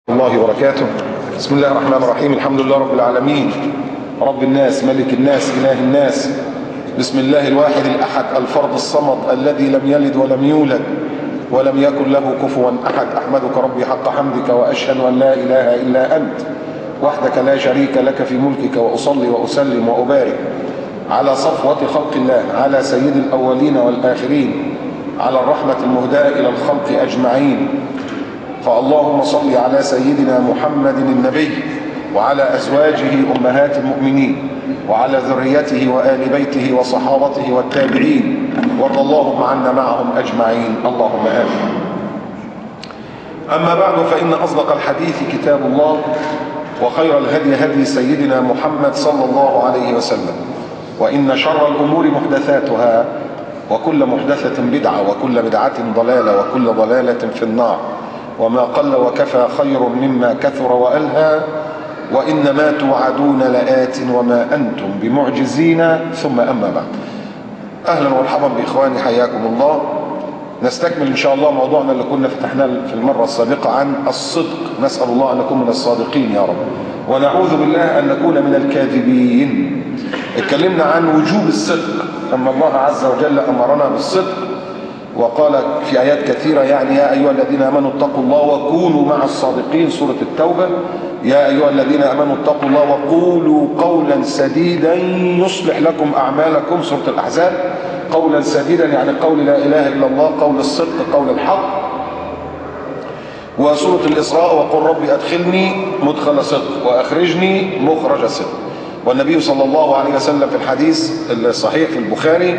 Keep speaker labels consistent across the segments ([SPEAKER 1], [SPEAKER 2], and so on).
[SPEAKER 1] الله وبركاته. بسم الله الرحمن الرحيم. الحمد لله رب العالمين، رب الناس، ملك الناس، إله الناس. بسم الله الواحد الأحد الفرد الصمد الذي لم يلد ولم يولد ولم يكن له كفوا أحد. أحمدك ربي حق حمدك وأشهد أن لا إله إلا أنت وحدك لا شريك لك في ملكك، وأصلي وأسلم وأبارك على صفوة خلق الله، على سيد الأولين والآخرين، على الرحمة المهداة إلى الخلق أجمعين. فاللهم صل على سيدنا محمد النبي وعلى أزواجه أمهات المؤمنين وعلى ذريته وآل بيته وصحابته والتابعين، وارض اللهم عنا معهم أجمعين، اللهم آمين. أما بعد، فإن أصدق الحديث كتاب الله، وخير الهدي هدي سيدنا محمد صلى الله عليه وسلم، وإن شر الأمور محدثاتها، وكل محدثة بدعة، وكل بدعة ضلالة، وكل ضلالة في النار. وما قل وكفى خير مما كثر وألهى، وإنما توعدون لآت وما أنتم بمعجزين. ثم أما بعد، أهلا ومرحبا بإخواني، حياكم الله. نستكمل إن شاء الله موضوعنا اللي كنا فتحناه في المرة السابقة عن الصدق. نسأل الله أن نكون من الصادقين يا رب، ونعوذ بالله أن نكون من الكاذبين. اتكلمنا عن وجوب الصدق، أما الله عز وجل أمرنا بالصدق وقال في آيات كثيرة، يعني يا أيها الذين آمنوا اتقوا الله وكونوا مع الصادقين، سورة التوبة. يا أيها الذين آمنوا اتقوا الله وقولوا قولا سديدا يصلح لكم أعمالكم، سورة الأحزاب. قولا سديدا يعني قول لا إله إلا الله، قول الصدق، قول الحق. وسورة الإسراء وقل ربي أدخلني مدخل صدق وأخرجني مخرج صدق. والنبي صلى الله عليه وسلم في الحديث الصحيح في البخاري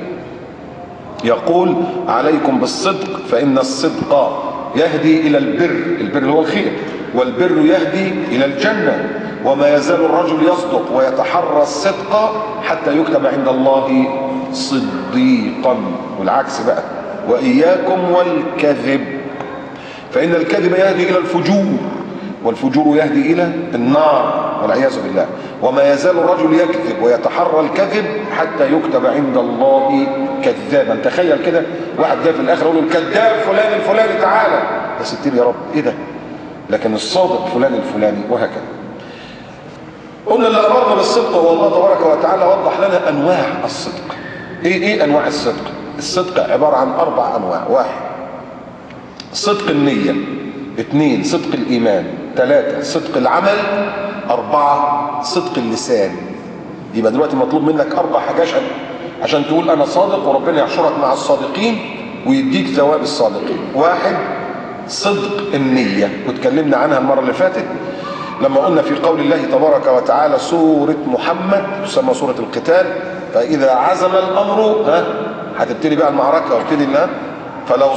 [SPEAKER 1] يقول: عليكم بالصدق فإن الصدق يهدي إلى البر، البر هو الخير، والبر يهدي إلى الجنة، وما يزال الرجل يصدق ويتحرى الصدق حتى يكتب عند الله صديقا. والعكس بقى: وإياكم والكذب فإن الكذب يهدي إلى الفجور، والفجور يهدي إلى النار والعياذ بالله. وما يزال الرجل يكذب ويتحرى الكذب حتى يكتب عند الله كذابا. تخيل كده واحد جاي في الآخر يقول له: الكذاب فلان الفلاني تعالى، يا ستير يا رب إيه ده؟ لكن الصادق فلان الفلاني، وهكذا. قلنا اللي أمرنا بالصدق هو الله تبارك وتعالى وضح لنا أنواع الصدق. إيه أنواع الصدق؟ الصدق عبارة عن 4 أنواع: 1 صدق النية، 2 صدق الإيمان، 3 صدق العمل، 4 صدق اللسان. يبقى دلوقتي مطلوب منك 4 حاجات عشان تقول أنا صادق، وربنا يحشرك مع الصادقين ويديك ثواب الصادقين. 1 صدق النية، واتكلمنا عنها المرة اللي فاتت لما قلنا في قول الله تبارك وتعالى، سورة محمد تسمى سورة القتال، فإذا عزم الأمر هتبتدي بقى المعركة، وابتدي لنا فلو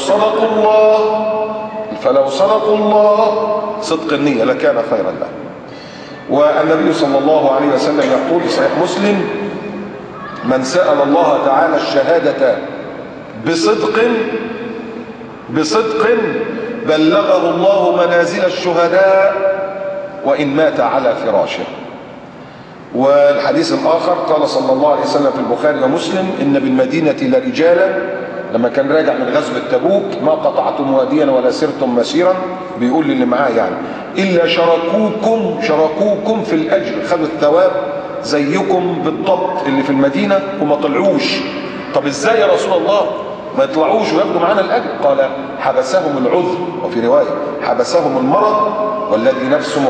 [SPEAKER 1] صدقوا الله صدق النية لكان خيرا له. والنبي صلى الله عليه وسلم يقول في صحيح مسلم: من سأل الله تعالى الشهادة بصدق بلغه الله منازل الشهداء وإن مات على فراشه. والحديث الآخر قال صلى الله عليه وسلم في البخاري ومسلم: إن بالمدينة لرجالا، لما كان راجع من غزوة تبوك، ما قطعتم واديا ولا سرتم مسيرا، بيقول للي معاه يعني، إلا شركوكم في الأجر، خدوا الثواب زيكم بالضبط اللي في المدينة وما طلعوش. طب إزاي يا رسول الله ما يطلعوش وياخدوا معانا الأجر؟ قال: حبسهم العذر، وفي رواية حبسهم المرض، والذي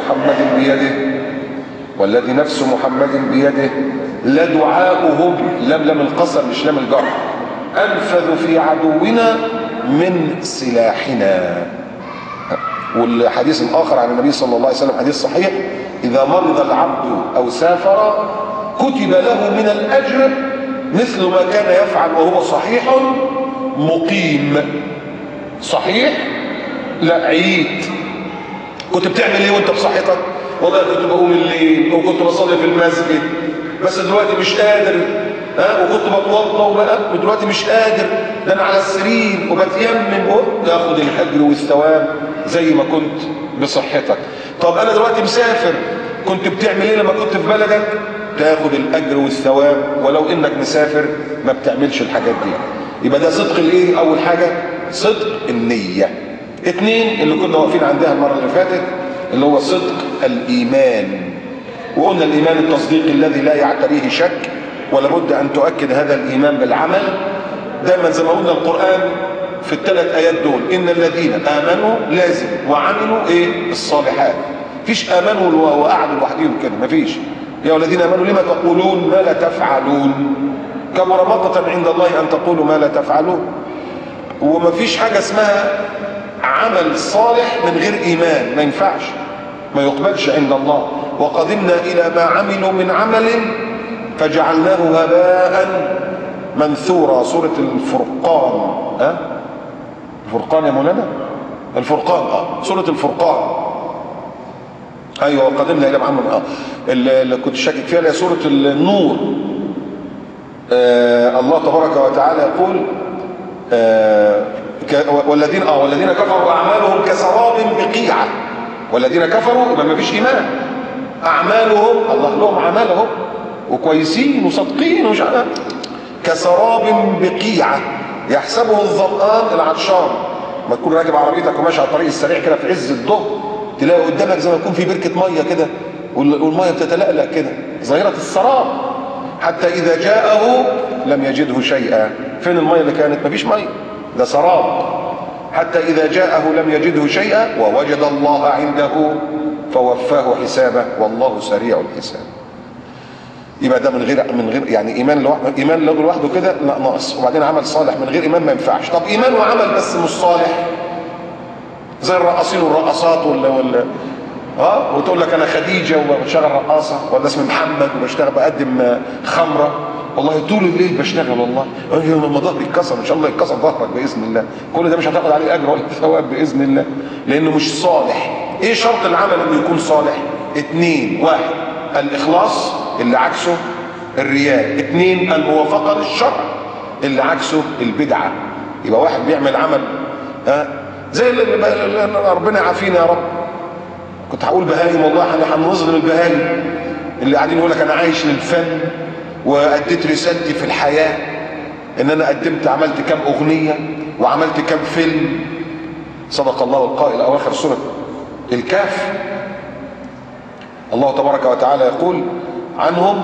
[SPEAKER 1] نفس محمد بيده لدعاؤهم، لم القسم مش لم الجرح، أنفذ في عدونا من سلاحنا. والحديث الآخر عن النبي صلى الله عليه وسلم حديث صحيح: إذا مرض العبد أو سافر كتب له من الأجر مثل ما كان يفعل وهو صحيح مقيم. صحيح؟ لا عيد. كنت بتعمل ايه وانت بصحتك؟ والله كنت بقوم الليل وكنت بصلي في المسجد، بس دلوقتي مش قادر، وكنت بتوضى وبقى دلوقتي مش قادر، ده انا على السرير وبتيمم، تاخد الاجر والثواب زي ما كنت بصحتك. طب انا دلوقتي مسافر، كنت بتعمل ايه لما كنت في بلدك؟ تاخد الاجر والثواب ولو انك مسافر ما بتعملش الحاجات دي. يبقى ده صدق الايه؟ اول حاجه صدق النيه. 2 اللي كنا واقفين عندها المره اللي فاتت، اللي هو صدق الإيمان. وقلنا الإيمان التصديقي الذي لا يعتريه شك، ولابد أن تؤكد هذا الإيمان بالعمل. دايما زي ما قلنا القرآن في الثلاث آيات دول، إن الذين آمنوا لازم وعملوا الصالحات. فيش آمنوا وقعدوا لوحدهم كده، مفيش. يا الذين آمنوا لما تقولون ما لا تفعلون، كبر مقتا عند الله أن تقولوا ما لا تفعلون. ومفيش حاجة اسمها عمل صالح من غير إيمان، ما ينفعش، ما يقبلش عند الله. وقدمنا إلى ما عملوا من عمل فجعلناه هباء منثورا. سورة الفرقان. الفرقان يا مولانا؟ الفرقان. سورة الفرقان. ايوه وقدمنا الى محمد. اللي كنت شاكك فيها هي سورة النور. الله تبارك وتعالى يقول والذين كفروا اعمالهم كسراب بقيعة. والذين كفروا يبقى ما فيش ايمان. اعمالهم الله لهم اعمالهم وكويسين وصادقين ومش عارف، كسراب بقيعة يحسبه الظمآن العطشان. ما تكون راكب عربيتك وماشي على الطريق السريع كده في عز الظهر، تلاقي قدامك زي ما يكون في بركة مية كده، والمية بتتلألأ كده، ظاهرة السراب. حتى إذا جاءه لم يجده شيئا. فين المية اللي كانت؟ مفيش مية، ده سراب. حتى إذا جاءه لم يجده شيئا ووجد الله عنده فوفاه حسابه والله سريع الحساب. يبقى ده من غير يعني ايمان لوحده كده لا ناقص. وبعدين عمل صالح من غير ايمان ما ينفعش. طب ايمان وعمل بس مش صالح، زي الرقاصين والرقاصات وتقول لك انا خديجه وبشتغل رقاصه، ولا اسمي محمد وبشتغل بقدم خمره، والله طول الليل بشتغل، والله لما ظهري اتكسر ان شاء الله يتكسر ظهرك باذن الله. كل ده مش هتاخد عليه اجر ولا ثواب باذن الله، لانه مش صالح. ايه شرط العمل انه يكون صالح؟ 2: 1 الاخلاص اللي عكسه الرياء، 2 الموافقه للشرع اللي عكسه البدعه. يبقى واحد بيعمل عمل زي اللي ربنا يعافينا يا رب. كنت هقول بهايم، والله احنا هنظلم البهايم اللي قاعدين يقول لك انا عايش للفن واديت رسالتي في الحياه، ان انا عملت كام اغنيه وعملت كام فيلم. صدق الله القائل اواخر سوره الكهف. الله تبارك وتعالى يقول عنهم: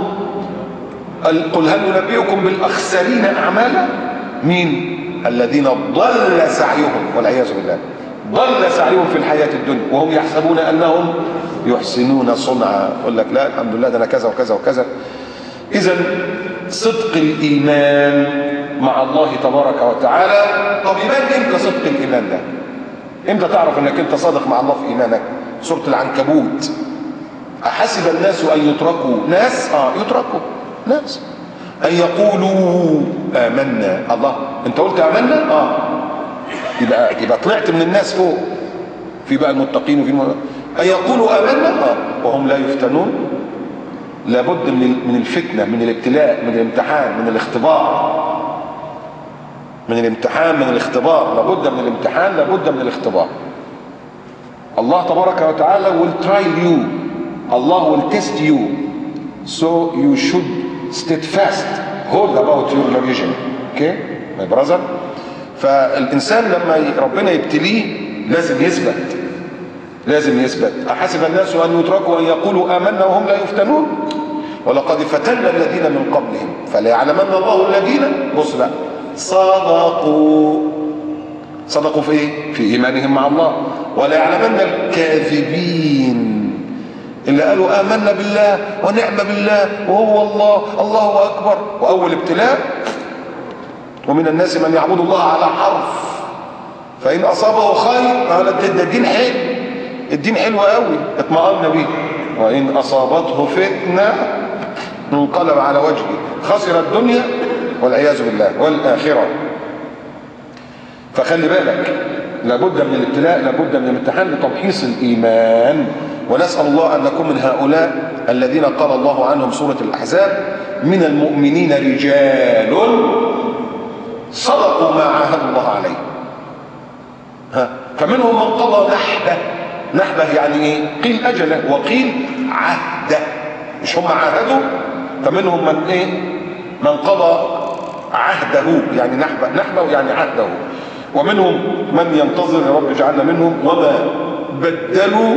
[SPEAKER 1] قل هل ننبئكم بالاخسرين اعمالا؟ مين؟ الذين ضل سعيهم والعياذ بالله، ضل سعيهم في الحياه الدنيا وهم يحسبون انهم يحسنون صنعا. يقول لك لا الحمد لله ده انا كذا وكذا وكذا. اذا صدق الايمان مع الله تبارك وتعالى. طب ايمان امتى صدق الايمان ده؟ امتى تعرف انك انت صادق مع الله في ايمانك؟ سوره العنكبوت: احسب الناس ان يتركوا يتركوا ناس ان يقولوا امنا. الله، انت قلت امنا؟ يبقى طلعت من الناس فوق. في بقى المتقين وفي ان يقولوا امنا وهم لا يفتنون. لابد من الفتنه، من الابتلاء، من الامتحان، من الاختبار. من الامتحان، من الاختبار. لابد من الامتحان، لابد من الاختبار. الله تبارك وتعالى will trial you. Allah will test you. So you should steadfast hold about your religion. Okay my brother. فالإنسان لما ربنا يبتليه لازم يثبت. أحسب الناس أن يتركوا أن يقولوا آمنا وهم لا يفتنون ولقد فتنا الذين من قبلهم فليعلمن الله الذين بص بقى صدقوا في ايه؟ في ايمانهم مع الله. ولا يعلمن الكاذبين اللي قالوا آمنا بالله ونعم بالله وهو الله أكبر. وأول ابتلاء: ومن الناس من يعبد الله على حرف فإن أصابه خير قال ده الدين حلو، الدين حلو قوي اطمأن به، وإن أصابته فتنة انقلب على وجهه خسر الدنيا والعياذ بالله والآخرة. فخلي بالك، لابد من الابتلاء، لابد من الامتحان لتمحيص الإيمان. ونسأل الله أن نكون من هؤلاء الذين قال الله عنهم سورة الأحزاب: من المؤمنين رجال صدقوا ما عاهدوا الله عليه. فمنهم من قضى نحبه يعني ايه؟ قيل أجله وقيل عهده. مش هم عاهدوا؟ فمنهم من ايه؟ من قضى عهده يعني نحبه يعني عهده. ومنهم من ينتظر، يا رب اجعلنا منهم. وما بدلوا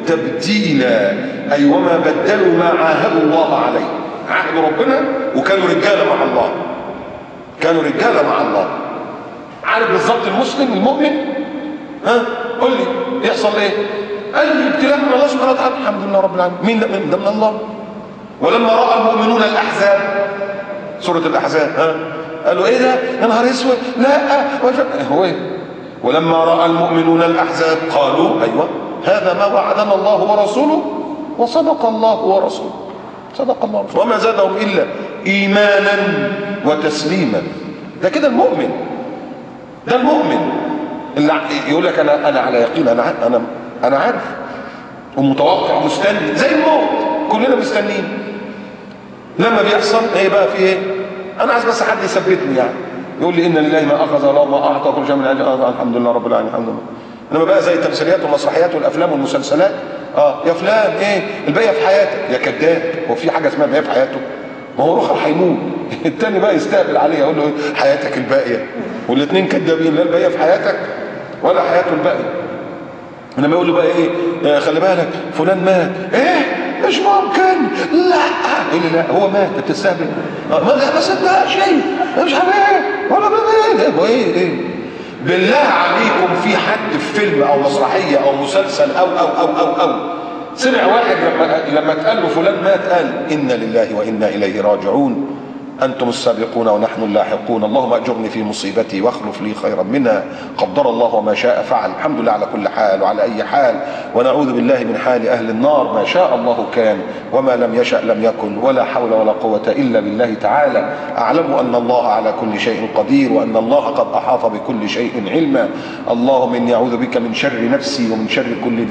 [SPEAKER 1] تبديلا، أي وما بدلوا ما عاهدوا الله عليه. عاهدوا ربنا وكانوا رجالة مع الله، كانوا رجالة مع الله. عارف بالظبط المسلم المؤمن، ها قول لي يحصل ايه؟ اي ابتلاء من الله سبحانه وتعالى الحمد لله رب العالمين. مين ده؟ من الله. ولما راى المؤمنون الاحزاب، سوره الاحزاب، ها قالوا ايه ده يا نهار اسود، لا هو ايه؟ ولما راى المؤمنون الاحزاب قالوا ايوه هذا ما وعدنا الله ورسوله وصدق الله ورسوله، صدق الله ورسوله، وما زادهم الا ايمانا وتسليما. ده كده المؤمن، ده المؤمن اللي يقول لك انا على يقين، انا عارف ومتوقع ومستني زي الموت، كلنا مستنيين. لما بيحصل ايه بقى في ايه؟ انا عايز بس حد يثبتني، يعني يقول لي ان لله ما اخذ وله ما اعطى كل شيء من اجل، الحمد لله رب العالمين الحمد لله. انما بقى زي التمثيليات والمسرحيات والافلام والمسلسلات، يا فلان ايه الباقيه في حياتك، يا كذاب، هو في حاجه اسمها الباقيه في حياته؟ ما هو روح هيموت التاني بقى يستقبل عليه يقول له ايه حياتك الباقيه، والاثنين كذابين، لا الباقيه في حياتك ولا حياته الباقيه. انما يقول له بقى ايه خلي بالك فلان مات، ايه مش ممكن، لا يقول لي لا هو مات، انت بتستهبل، ما صدقش مش حبيبي ولا ايه بالله عليكم في حد في فيلم او مسرحيه او مسلسل او سمع واحد لما اتقال له فلان مات قال انا لله وانا اليه راجعون، انتم السابقون ونحن اللاحقون، اللهم اجرني في مصيبتي واخلف لي خيرا منها، قدر الله وما شاء فعل. الحمد لله على كل حال وعلى اي حال، ونعوذ بالله من حال اهل النار، ما شاء الله كان وما لم يشأ لم يكن، ولا حول ولا قوة الا بالله تعالى. اعلم ان الله على كل شيء قدير، وان الله قد احاط بكل شيء علما. اللهم اني اعوذ بك من شر نفسي ومن شر كل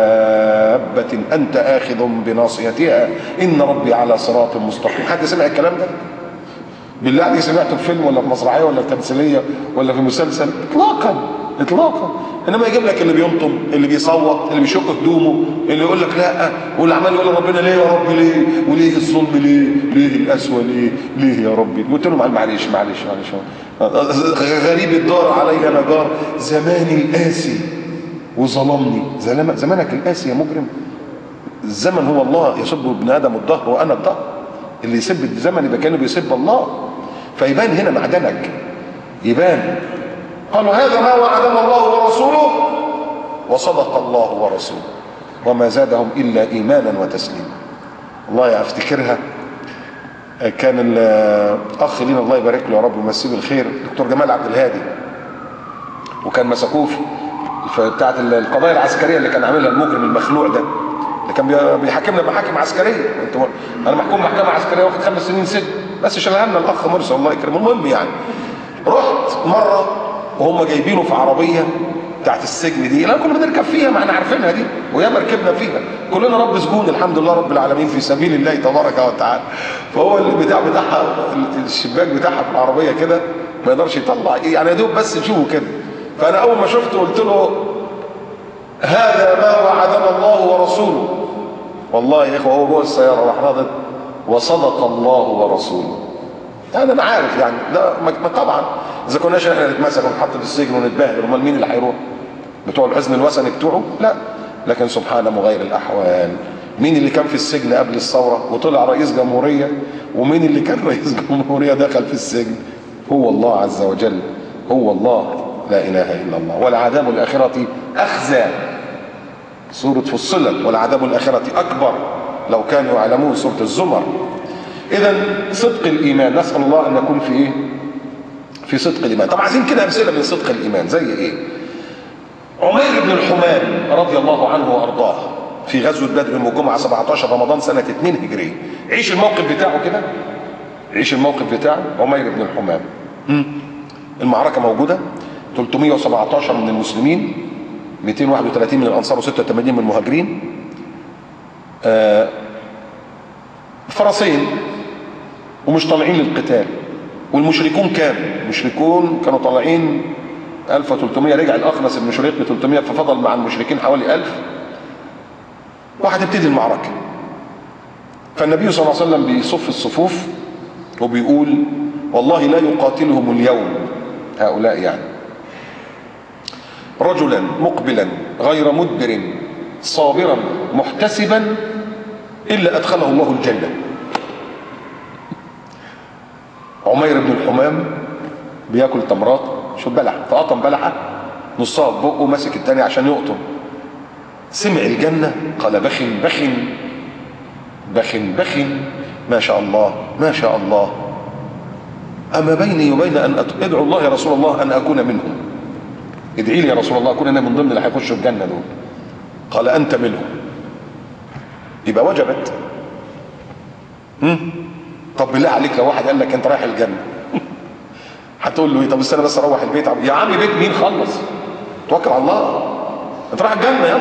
[SPEAKER 1] دابة انت اخذ بناصيتها، ان ربي على صراط مستقيم. حد سمع الكلام ده؟ بالله عليك سمعته في فيلم ولا في مسرحيه ولا في تمثيليه ولا في مسلسل؟ اطلاقا. انما يجيب لك اللي بينطم، اللي بيصوت، اللي بيشق هدومه، اللي يقول لك لا، واللي عمال يقول ربنا ليه يا رب ليه، وليه الظلم ليه القسوه ليه يا ربي. قلت له معلش غريب الدار علي انا جار، زماني القاسي وظلمني. زمانك القاسي يا مجرم. الزمن هو الله، يسب ابن ادم الدهر وانا الدهر. اللي يسب الزمن يبقى كانه بيسب الله. فيبان هنا معدنك، يبان. قالوا هذا ما وعدنا الله ورسوله وصدق الله ورسوله وما زادهم الا ايمانا وتسليما. والله افتكرها، كان الاخ لينا الله يبارك له يا رب ويمسيه بالخير، دكتور جمال عبد الهادي، وكان مسكوه في بتاعه القضايا العسكريه اللي كان عاملها المجرم المخلوع ده، اللي كان بيحاكمنا محاكم عسكريه. انا محكوم محكمه عسكريه واخد 5 سنين سجن، بس شالها لنا الاخ مرسي الله يكرمه. المهم يعني رحت مره وهم جايبينه في عربيه بتاعت السجن دي، لا كنا بنركب فيها، ما احنا عارفينها دي، وياما ركبنا فيها كلنا، رب سجون الحمد لله رب العالمين في سبيل الله تبارك وتعالى. فهو اللي بتاعها الشباك بتاعها في العربيه كده ما يقدرش يطلع يعني، يا دوب بس يشوفه كده. فانا اول ما شفته قلت له هذا ما وعدنا الله ورسوله. والله يا اخوه هو جوه السياره راح رادد وصدق الله ورسوله. انا عارف يعني ده طبعا اذا كناش احنا نتمسك ونتحط في السجن ونتبهدل، امال مين اللي هيروح؟ بتوع الحزن الوثني بتوعه؟ لا. لكن سبحان مغير الاحوال، مين اللي كان في السجن قبل الثوره وطلع رئيس جمهوريه، ومين اللي كان رئيس جمهوريه دخل في السجن؟ هو الله عز وجل، هو الله لا اله الا الله. ولعذاب الاخره اخزى، سوره فصلت، ولعذاب الاخره اكبر لو كانوا يعلمون، سوره الزمر. اذا صدق الايمان، نسال الله ان نكون في ايه؟ في صدق الايمان. طب عايزين كده امثله من صدق الايمان زي ايه؟ عمير بن الحمام رضي الله عنه وارضاه في غزوه بدر يوم الجمعه 17 رمضان سنه 2 هجريه. عيش الموقف بتاعه كده، عيش الموقف بتاعه عمير بن الحمام. المعركه موجوده، 317 من المسلمين، 231 من الانصار و86 من المهاجرين، فرسين ومش طالعين للقتال. والمشركون المشركون كانوا طالعين 1300، رجع الاخنس بن شريق ب 300، ففضل مع المشركين حوالي 1000. وهتبتدي المعركه. فالنبي صلى الله عليه وسلم بيصف الصفوف وبيقول والله لا يقاتلهم اليوم هؤلاء يعني رجلا مقبلا غير مدبر صابرا محتسبا إلا أدخله الله الجنة. عمير بن الحمام بياكل تمرات، شوف بلح، فقطم بلحة نصها في بقه وماسك التاني عشان يقطم. سمع الجنة قال بخن بخن بخن بخن، ما شاء الله ما شاء الله. أما بيني وبين أن ادعو الله يا رسول الله أن أكون منهم، ادعي لي يا رسول الله أكون أنا من ضمن اللي هيخشوا الجنة دول. قال أنت منهم. يبقى وجبت. طب بالله عليك لو واحد قال لك أنت رايح الجنة هتقول له ايه؟ طب استنى بس اروح البيت. يا عم بيت مين؟ خلص توكل على الله، انت رايح الجنة يلا.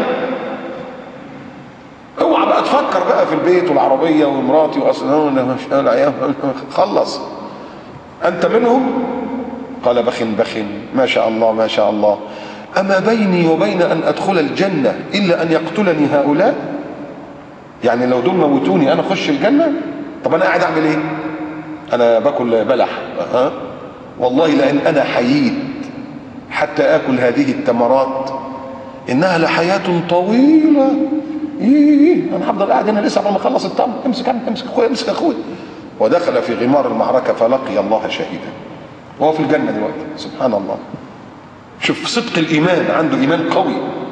[SPEAKER 1] اوعى بقى تفكر بقى في البيت والعربية ومراتي واصلا خلص. انت منهم؟ قال بخن بخن، ما شاء الله ما شاء الله. اما بيني وبين ان ادخل الجنة الا ان يقتلني هؤلاء؟ يعني لو دول موتوني انا اخش الجنة؟ طب انا قاعد اعمل ايه؟ انا باكل بلح والله لان انا حييت حتى اكل هذه التمرات انها لحياة طويلة. انا هفضل قاعد هنا لسه قبل ما اخلص التمر. امسك امسك اخويا امسك اخويا. ودخل في غمار المعركة فلقي الله شهيدا، وهو في الجنة دلوقتي. سبحان الله. شوف صدق الايمان، عنده ايمان قوي،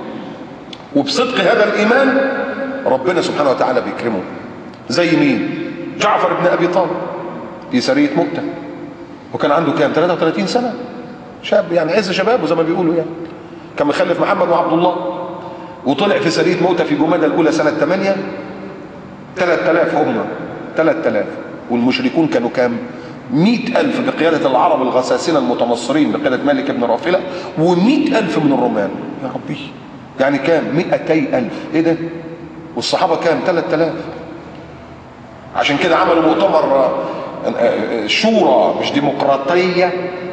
[SPEAKER 1] وبصدق هذا الايمان ربنا سبحانه وتعالى بيكرمه. زي مين؟ جعفر بن ابي طالب في سرية مؤتة، وكان عنده كام؟ 33 سنة، شاب يعني عز شبابه زي ما بيقولوا يعني. كان مخلف محمد وعبد الله، وطلع في سرية مؤتة في جمادى الأولى سنة 8. 3000 هم 3000، والمشركون كانوا كام؟ 100,000 بقيادة العرب الغساسنة المتنصرين بقيادة مالك بن رافلة، و100,000 من الرومان. يا ربي يعني كام؟ 200,000. ايه ده؟ والصحابة كام؟ 3000. عشان كده عملوا مؤتمر شورى، مش ديمقراطية،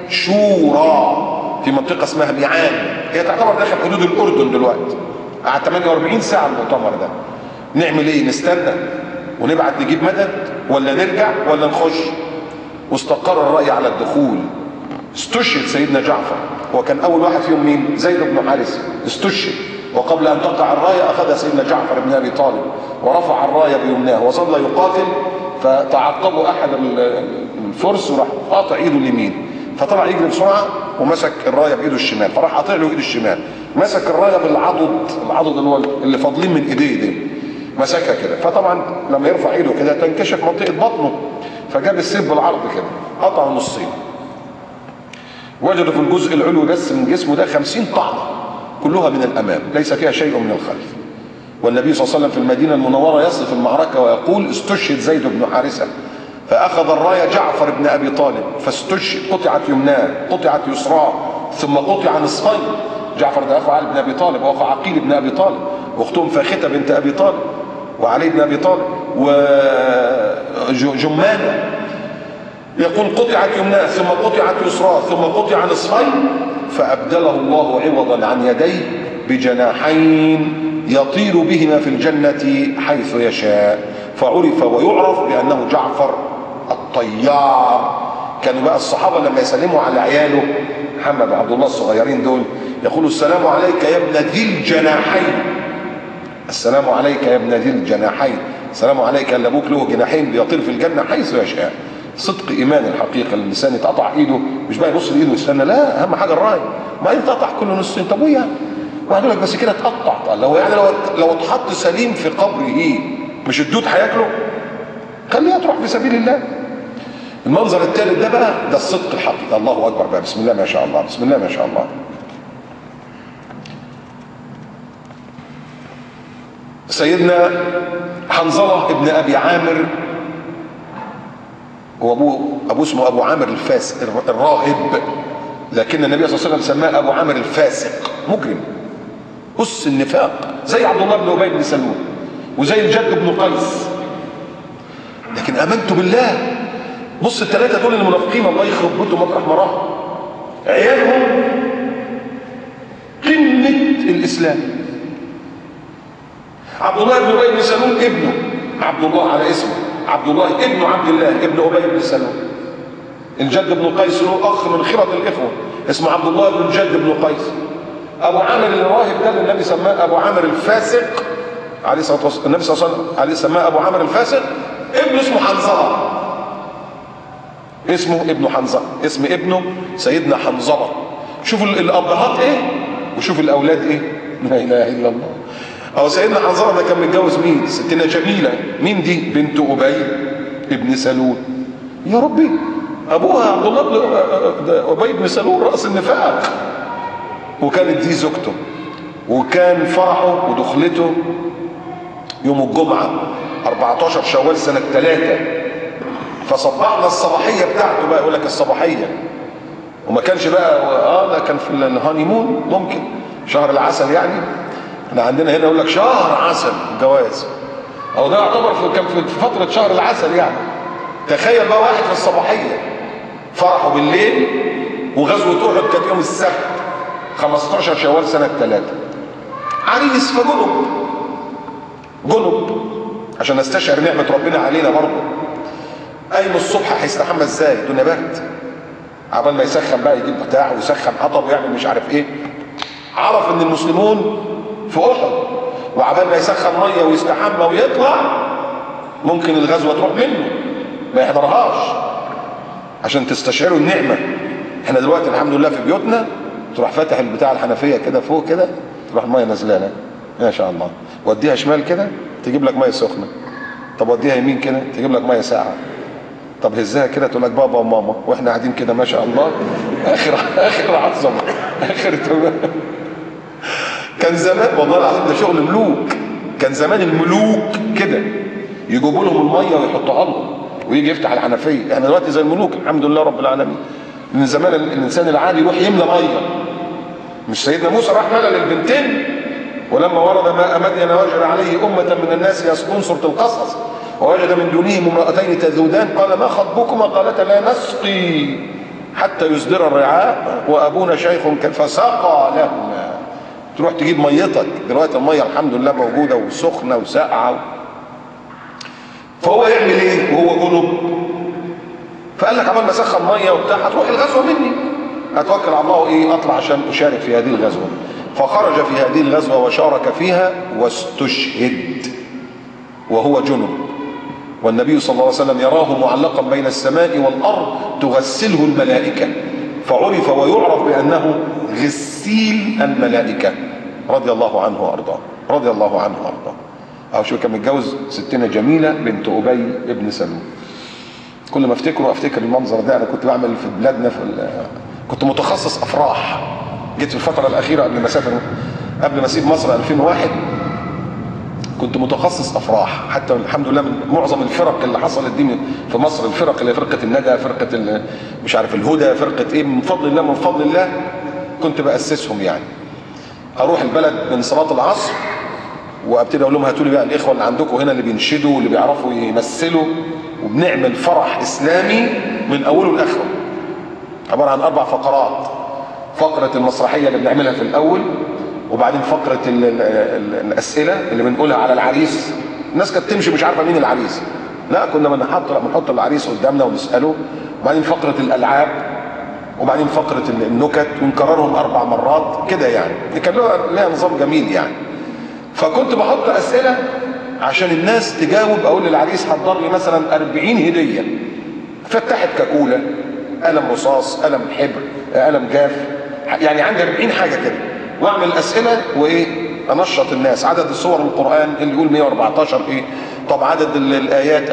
[SPEAKER 1] شورى، في منطقة اسمها ميعان، هي تعتبر داخل حدود الأردن دلوقتي. قعد 48 ساعة المؤتمر ده. نعمل ايه؟ نستنى ونبعت نجيب مدد ولا نرجع ولا نخش؟ واستقر الرأي على الدخول. استشهد سيدنا جعفر، وكان أول واحد فيهم مين؟ زيد بن حارثة استشهد. وقبل أن تقع الراية أخذ سيدنا جعفر بن أبي طالب ورفع الراية بيمناه وظل يقاتل، فتعقبه أحد الفرس وراح قاطع إيده اليمين، فطلع يجري بسرعة ومسك الراية بإيده الشمال، فراح قاطع له إيده الشمال، مسك الراية بالعضد، العضد اللي فاضلين من إيديه دي، مسكها كده. فطبعا لما يرفع إيده كده تنكشف منطقة بطنه، فجاب السيف بالعرض كده قطعه نصين. وجدوا في الجزء العلوي بس من جسمه ده 50 طعنة، كلها من الأمام ليس فيها شيء من الخلف. والنبي صلى الله عليه وسلم في المدينة المنورة يصف المعركة ويقول استشهد زيد بن حارثة، فأخذ الراية جعفر بن أبي طالب فاستشهد، قطعت يمناه قطعت يسراه ثم قطع نصفين. جعفر ده أخو علي بن أبي طالب وأخو عقيل بن أبي طالب، واختهم فاختة بنت أبي طالب وعلي بن أبي طالب وجمانة. يقول قطعت يمناه ثم قطعت يسراه ثم قطع نصفين، فأبدله الله عوضا عن يديه بجناحين يطير بهما في الجنة حيث يشاء، فعرف ويعرف بأنه جعفر الطيار. كانوا بقى الصحابة لما يسلموا على عياله محمد وعبد الله الصغيرين دول يقولوا السلام عليك يا ابن ذي الجناحين، السلام عليك يا ابن ذي الجناحين، السلام عليك اللي ابوك له جناحين بيطير في الجنة حيث يشاء. صدق ايمان الحقيقه. الانسان يتقطع ايده مش بقى يبص لايده ويستنى، لا، اهم حاجه الراي، ما يتقطع كل نصين. طب ويا واحد يقول لك بس كده اتقطع، لو يعني لو اتحط سليم في قبره مش الدود هياكله؟ خليها تروح في سبيل الله. المنظر الثالث ده بقى ده الصدق الحقيقي. الله اكبر بقى، بسم الله ما شاء الله، بسم الله ما شاء الله. سيدنا حنظلة ابن ابي عامر، وابوه اسمه ابو عامر الفاسق الراهب، لكن النبي صلى الله عليه وسلم سماه ابو عامر الفاسق، مجرم قص النفاق، زي عبد الله بن ابي بن سلول وزي الجد بن قيس. لكن امنت بالله. بص الثلاثه دول المنافقين الله يخرب بيتهم مطرح ما راحوا، عيالهم قمه الاسلام. عبد الله بن ابي بن سلول ابنه عبد الله على اسمه، عبد الله ابن عبد الله ابن ابي بن سلول. الجد بن قيس له اخ من خيرة الاخوه اسمه عبد الله بن الجد بن قيس. ابو عامر الراهب ده النبي سماه ابو عامر الفاسق عليه الصلاه والسلام، النبي صلى الله عليه وسلم عليه سماه ابو عامر الفاسق. ابنه اسمه حنظله، اسمه ابن حنظله، اسم ابنه سيدنا حنظله. شوفوا الابهات ايه وشوف الاولاد ايه، لا اله الا الله. او سيدنا حنظله ده كان متجوز مين؟ ستنا جميله. مين دي؟ بنت ابي ابن سلول. يا ربي، ابوها عبد الله بن ابي بن سلول راس النفاق، وكانت دي زوجته، وكان فرحه ودخلته يوم الجمعه 14 شوال سنه 3. فصبحنا الصباحيه بتاعته بقى، يقول لك الصباحيه، وما كانش بقى ده كان في الهانيمون، ممكن شهر العسل يعني. احنا عندنا هنا يقول لك شهر عسل جواز، او ده يعتبر كان في فتره شهر العسل يعني. تخيل بقى واحد في الصباحيه فرحه بالليل، وغزوه احد كانت يوم السبت 15 شوال سنه 3. عريس جنب عشان نستشعر نعمه ربنا علينا برضه. قايم الصبح هيستحمى ازاي؟ الدنيا برد، عبال ما يسخن بقى يجيب بتاع ويسخن حطب ويعمل مش عارف ايه. عرف ان المسلمون في احد، وعبال ما يسخن ميه ويستحمى ويطلع ممكن الغزوه تروح منه ما يحضرهاش. عشان تستشعروا النعمه. احنا دلوقتي الحمد لله في بيوتنا تروح فاتح البتاع الحنفيه كده فوق كده، تروح الميه نازله لك ما شاء الله. وديها شمال كده تجيب لك ميه سخنه، طب وديها يمين كده تجيب لك ميه ساقعه، طب هزها كده تقول لك بابا وماما، واحنا قاعدين كده ما شاء الله. اخر عظمه، اخر تمام. كان زمان والله العظيم ده شغل ملوك. كان زمان الملوك كده يجيبوا لهم الميه ويحطوها لهم، ويجي يفتح الحنفيه. احنا دلوقتي زي الملوك الحمد لله رب العالمين. من زمان الانسان العادي يروح يملى ميه. مش سيدنا موسى راح ملى للبنتين، ولما ورد ماء مدين وجد عليه امه من الناس يسقون، سوره القصص، ووجد من دونهم امرأتين تذودان قال ما خطبكما؟ قالتا لا نسقي حتى يصدر الرعاء وابونا شيخ فسقى لهما. تروح تجيب ميتك دلوقتي، الميه الحمد لله موجوده وسخنه وساقعه. فهو يعمل ايه وهو جنب؟ فقال لك عمال ما اسخن ميه وبتاع هتروح الغزوه مني، اتوكل على الله ايه اطلع عشان اشارك في هذه الغزوه. فخرج في هذه الغزوه وشارك فيها واستشهد وهو جنب، والنبي صلى الله عليه وسلم يراه معلقا بين السماء والارض تغسله الملائكه، فعرف ويعرف بانه غسيل الملائكه رضي الله عنه وارضاه، رضي الله عنه وارضاه. او شو كان متجوز ستنا جميله بنت ابي ابن سلول. كل ما افتكر المنظر ده. انا كنت بعمل في بلادنا كنت متخصص افراح. جيت في الفتره الاخيره قبل ما اسيب مصر 2001 كنت متخصص افراح. حتى الحمد لله من معظم الفرق اللي حصلت دي في مصر، الفرق اللي فرقه الندى، فرقه مش عارف الهدى، فرقه ايه، من فضل الله كنت باسسهم يعني. اروح البلد من صلاه العصر وابتدي اقول لهم هاتوا لي بقى الاخوه اللي عندكم هنا اللي بينشدوا واللي بيعرفوا يمثلوا، وبنعمل فرح اسلامي من اوله لاخره. عباره عن 4 فقرات: فقره المسرحيه اللي بنعملها في الاول، وبعدين فقره الاسئله اللي بنقولها على العريس. الناس كانت تمشي مش عارفه مين العريس، لا كنا بنحط العريس قدامنا ونساله. وبعدين فقره الالعاب، وبعدين فقره النكت، ونكررهم 4 مرات كده يعني. دي كان لها نظام جميل يعني. فكنت بحط اسئله عشان الناس تجاوب. اقول للعريس حضر لي مثلا 40 هديه: فتحت كاكولا، قلم رصاص، قلم حبر، قلم جاف، يعني عندي 40 حاجه كده. واعمل اسئله وايه، انشط الناس. عدد السور القران اللي يقول 114 ايه، طب عدد الايات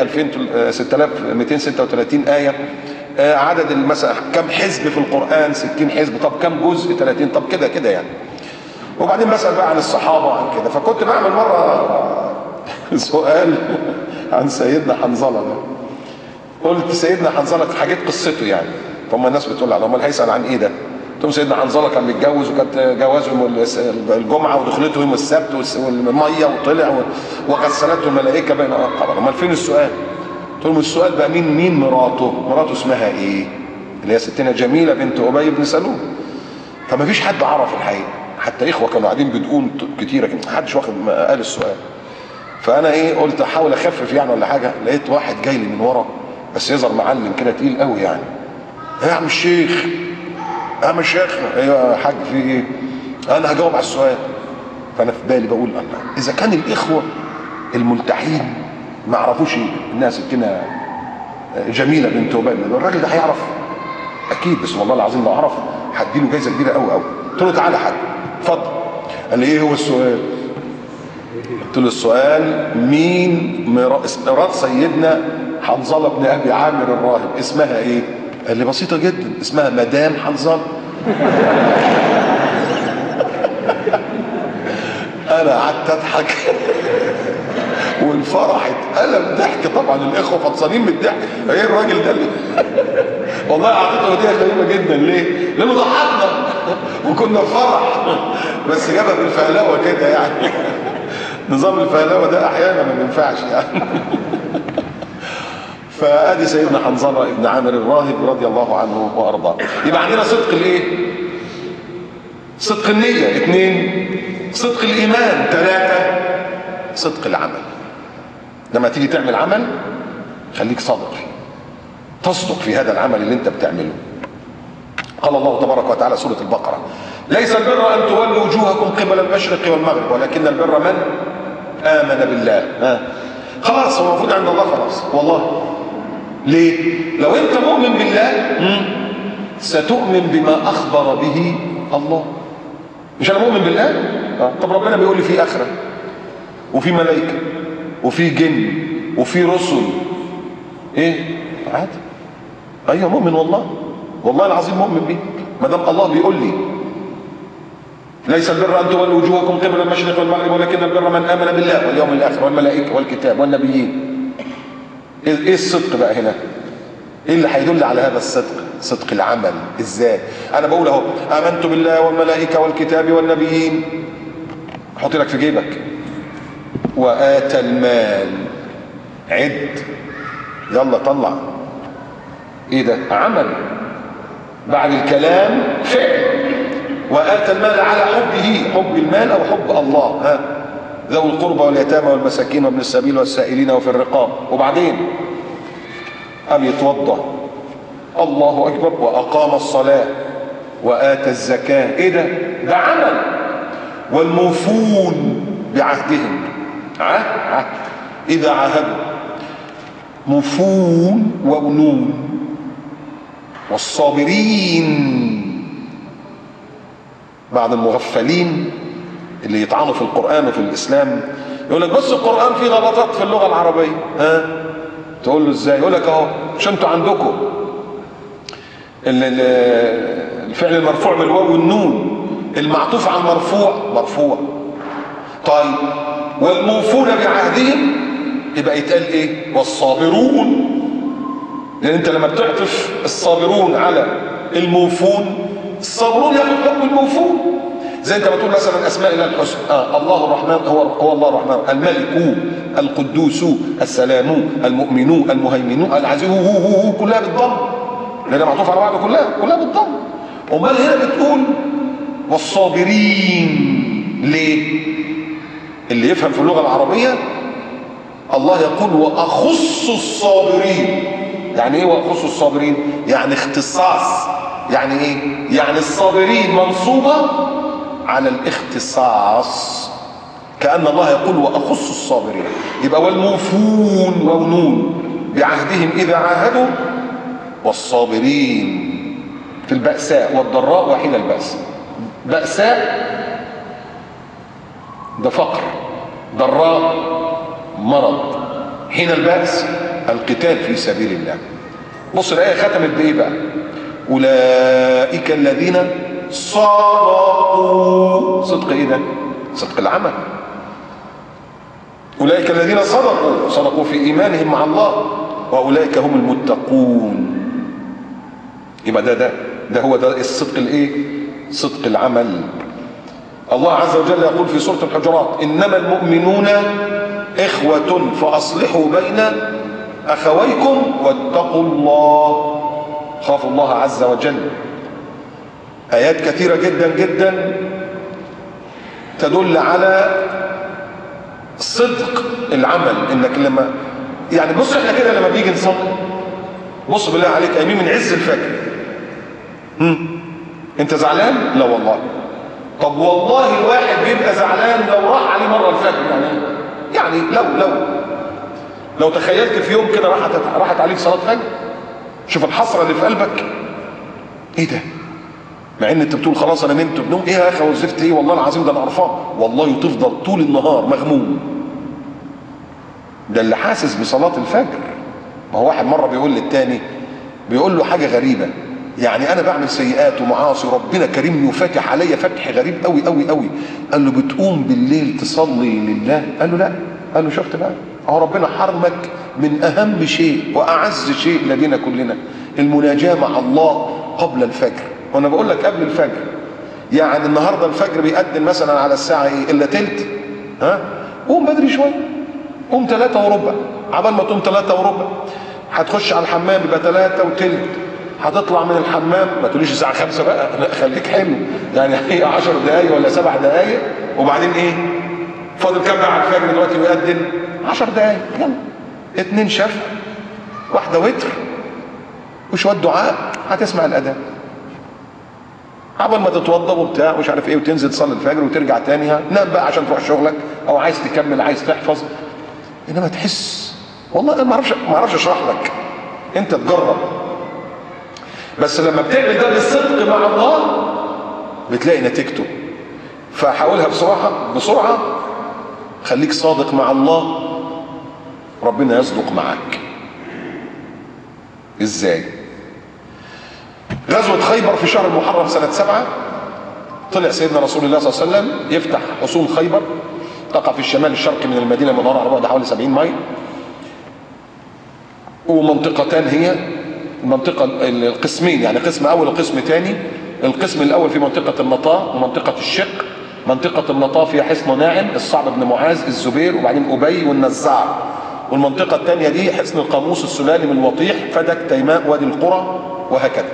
[SPEAKER 1] 6236 ايه، عدد مثلا كم حزب في القران 60 حزب، طب كم جزء 30، طب كده يعني. وبعدين بسال بقى عن الصحابه وعن كده. فكنت بعمل مره سؤال عن سيدنا حنظله ده. قلت سيدنا حنظله حكيت قصته يعني. فهم الناس بتقول على امال هيسال عن ايه ده؟ قلت لهم سيدنا حنظله كان متجوز، وكانت جوازه الجمعه ودخلته يوم السبت، والميه وطلع وغسلته الملائكه بين القبر. امال فين السؤال؟ قلت لهم السؤال بقى مين مراته اسمها ايه؟ اللي هي ستنا جميله بنت ابي بن سلول. فما فيش حد عرف الحقيقه، حتى اخوه كانوا قاعدين بدقون كتيره كده، ما حدش واخد قال السؤال. فانا قلت احاول اخفف يعني ولا حاجه. لقيت واحد جاي لي من ورا بس يظهر معلم كده تقيل قوي يعني: يا عم الشيخ، يا عم الشيخ. ايوه يا حاج في ايه؟ انا هجاوب على السؤال. فانا في بالي بقول الله، اذا كان الاخوه الملتحين ما يعرفوش الناس كده جميله بنت عبيد، الراجل ده هيعرف اكيد، بس والله العظيم لو عرف هديله جايزه كبيره قوي قوي. قلت له تعالى حاج اتفضل. قال لي ايه هو السؤال؟ قلت له السؤال مين مرات سيدنا حنظله بن ابي عامر الراهب اسمها ايه؟ قال لي بسيطه جدا، اسمها مدام حنظله. انا قعدت اضحك والفرح اتقلب ضحك. طبعا الاخوه فطسانين من الضحك، ايه الراجل ده والله اعطيته هديه غريبه جدا. ليه؟ لانه ضحكنا وكنا في فرح، بس جابها بالفهلوه كده يعني. نظام الفهلوه ده احيانا ما بينفعش يعني. فادي سيدنا حنظله ابن عامر الراهب رضي الله عنه وارضاه. يبقى عندنا صدق الايه؟ صدق النيه. 2 صدق الايمان. 3 صدق العمل. لما تيجي تعمل عمل خليك صادق فيه، تصدق في هذا العمل اللي انت بتعمله. قال الله تبارك وتعالى سورة البقرة: ليس البر ان تولوا وجوهكم قبل المشرق والمغرب ولكن البر من امن بالله. خلاص هو المفروض عند الله خلاص والله. ليه؟ لو انت مؤمن بالله ستؤمن بما اخبر به الله. مش انا مؤمن بالله؟ طب ربنا بيقول لي في اخره وفي ملائكه وفي جن وفي رسل، ايه عادي. ايوه مؤمن والله، والله العظيم مؤمن بيه. ما دام الله بيقول لي ليس البر ان تولوا وجوهكم قبل المشرق والمغرب ولكن البر من امن بالله واليوم الاخر والملائكه والكتاب والنبيين. ايه الصدق بقى هنا؟ ايه اللي هيدل على هذا الصدق؟ صدق العمل. ازاي؟ انا بقول اهو امنت بالله والملائكه والكتاب والنبيين، حط لك في جيبك. واتى المال، عد يلا طلع. ايه ده؟ عمل بعد الكلام فعل. واتى المال على حبه، حب المال او حب الله. ذوي القربى واليتامى والمساكين وابن السبيل والسائلين وفي الرقاب. وبعدين قام يتوضا، الله اكبر، واقام الصلاه واتى الزكاه. ايه ده؟ ده عمل. والموفون بعهدهم، عهد اذا عاهدوا، مفون ونون. والصابرين، بعض المغفلين اللي يطعنوا في القرآن وفي الإسلام يقول لك بص القرآن فيه غلطات في اللغة العربية. تقول له ازاي؟ يقول لك اهو مش انتوا عندكم الفعل المرفوع بالواو والنون المعطوف على المرفوع مرفوع. طيب والموفون بعهدهم يبقى يتقال ايه؟ والصابرون. لان انت لما بتعطف الصابرون على الموفون، الصابرون ياخد حكم الموفون. زي انت بتقول مثلا اسماء الله الحسنى، الله الرحمن هو الله الرحمن، الملك، القدوس، السلام، المؤمن، المهيمن، العزيز، هو كلها بالضم لانها معطوفه على بعض، كلها بالضم. امال هنا بتقول والصابرين ليه؟ اللي يفهم في اللغه العربيه الله يقول واخص الصابرين. يعني ايه واخص الصابرين؟ يعني اختصاص. يعني ايه؟ يعني الصابرين منصوبه على الاختصاص، كأن الله يقول واخص الصابرين. يبقى والموفون ونون بعهدهم اذا عاهدوا، والصابرين في البأساء والضراء وحين البأس. بأساء ده فقر، ضراء مرض، حين البأس القتال في سبيل الله. بص الآية ختمت بإيه بقى؟ أولئك الذين صدقوا. صدق إيه ده؟ صدق العمل. أولئك الذين صدقوا في إيمانهم مع الله، وأولئك هم المتقون. يبقى ده هو ده الصدق الإيه؟ صدق العمل. الله عز وجل يقول في سورة الحجرات إنما المؤمنون إخوة فأصلحوا بين أخويكم واتقوا الله. خافوا الله عز وجل. آيات كثيرة جدا جدا تدل على صدق العمل. إنك لما يعني بص احنا كده لما بيجي نصلي، بص بالله عليك قايمين من عز الفجر، انت زعلان؟ لا والله. طب والله الواحد بيبقى زعلان لو راح عليه مره الفجر، يعني لو تخيلت في يوم كده راحت عليك صلاه فجر، شوف الحسره اللي في قلبك. ايه ده؟ مع ان انت بتقول خلاص انا نمت بنوم، ايه يا اخي وظفت ايه؟ والله العظيم ده انا قرفان، والله تفضل طول النهار مغموم. ده اللي حاسس بصلاه الفجر. ما هو واحد مره بيقول للتاني، بيقول له حاجه غريبه، يعني انا بعمل سيئات ومعاصي، ربنا كرمني وفاتح عليا فتح غريب قوي قوي قوي. قال له بتقوم بالليل تصلي لله؟ قال له لا. قال له شفت بقى، اهو ربنا حرمك من اهم شيء واعز شيء لدينا كلنا، المناجاه مع الله قبل الفجر. وانا بقول لك قبل الفجر، يعني النهارده الفجر بيقدم مثلا على الساعه ايه الا تلت، قوم بدري شويه، قوم 3 وربع، عبال ما تقوم 3 وربع هتخش على الحمام يبقى 3 وتلت، هتطلع من الحمام ما تقوليش الساعه 5 بقى، لا خليك حلو، يعني هي 10 دقايق ولا 7 دقايق، وبعدين ايه؟ فاضل كام على الفجر دلوقتي ويقدم؟ 10 دقايق، يلا 2 شفع، 1 وتر، وشويه دعاء، هتسمع الاذان. عبال ما تتوضا وبتاع ومش عارف ايه وتنزل تصلي الفجر وترجع تاني، نام بقى عشان تروح شغلك او عايز تكمل عايز تحفظ. انما تحس، والله انا ما اعرفش اشرح لك، انت تجرب. بس لما بتعمل ده بالصدق مع الله بتلاقي نتيجته. فحاولها بسرعه، خليك صادق مع الله، ربنا يصدق معاك. ازاي؟ غزوة خيبر في شهر المحرم سنة 7، طلع سيدنا رسول الله صلى الله عليه وسلم يفتح حصون خيبر، تقع في الشمال الشرقي من المدينة المنورة على بعد حوالي 70 ميل. ومنطقتان هي المنطقة القسمين، يعني قسم أول وقسم ثاني. القسم الأول في منطقة النطاة ومنطقة الشق. منطقة النطاة فيها حصن ناعم، الصعب بن معاذ، الزبير، وبعدين أبي والنزار. والمنطقة الثانية دي حصن القاموس، السلالم، الوطيح، فدك، تيماء، وادي القرى، وهكذا.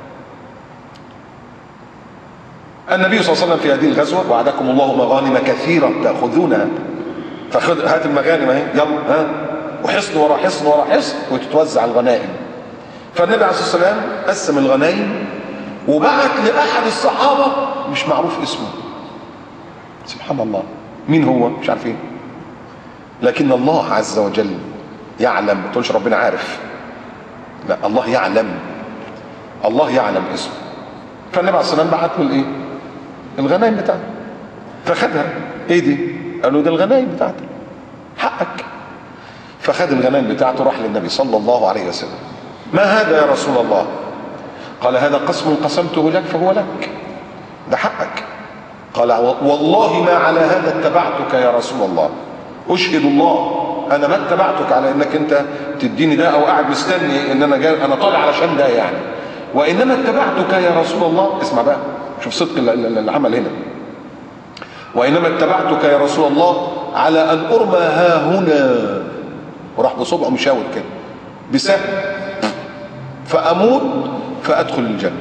[SPEAKER 1] النبي صلى الله عليه وسلم في هذه الغزوة وعدكم الله مغانم كثيرة تأخذونها، فخذ هات المغانم اهي، يلا وحصن ورا حصن ورا حصن وتتوزع الغنائم. فالنبي عليه الصلاة والسلام قسم الغنائم وبعت لأحد الصحابة مش معروف اسمه، سبحان الله، مين هو مش عارفين، لكن الله عز وجل يعلم. ما تقولش ربنا عارف، لا، الله يعلم، الله يعلم اسمه. فالنبي عليه الصلاة والسلام بعت له الايه؟ الغنائم بتاعته. فخدها، ايه دي؟ قال له ده الغنائم بتاعتك، حقك. فخد الغنائم بتاعته، راح للنبي صلى الله عليه وسلم. ما هذا يا رسول الله؟ قال هذا قسم قسمته لك فهو لك، ده حقك. قال والله ما على هذا اتبعتك يا رسول الله، اشهد الله انا ما اتبعتك على انك انت تديني ده او قاعد مستني ان انا طالع علشان ده يعني، وانما اتبعتك يا رسول الله. اسمع بقى، شوف صدق العمل هنا. وانما اتبعتك يا رسول الله على ان ارمى ها هنا، وراح بصبعه مشاور كده بسهم، فاموت فادخل الجنه.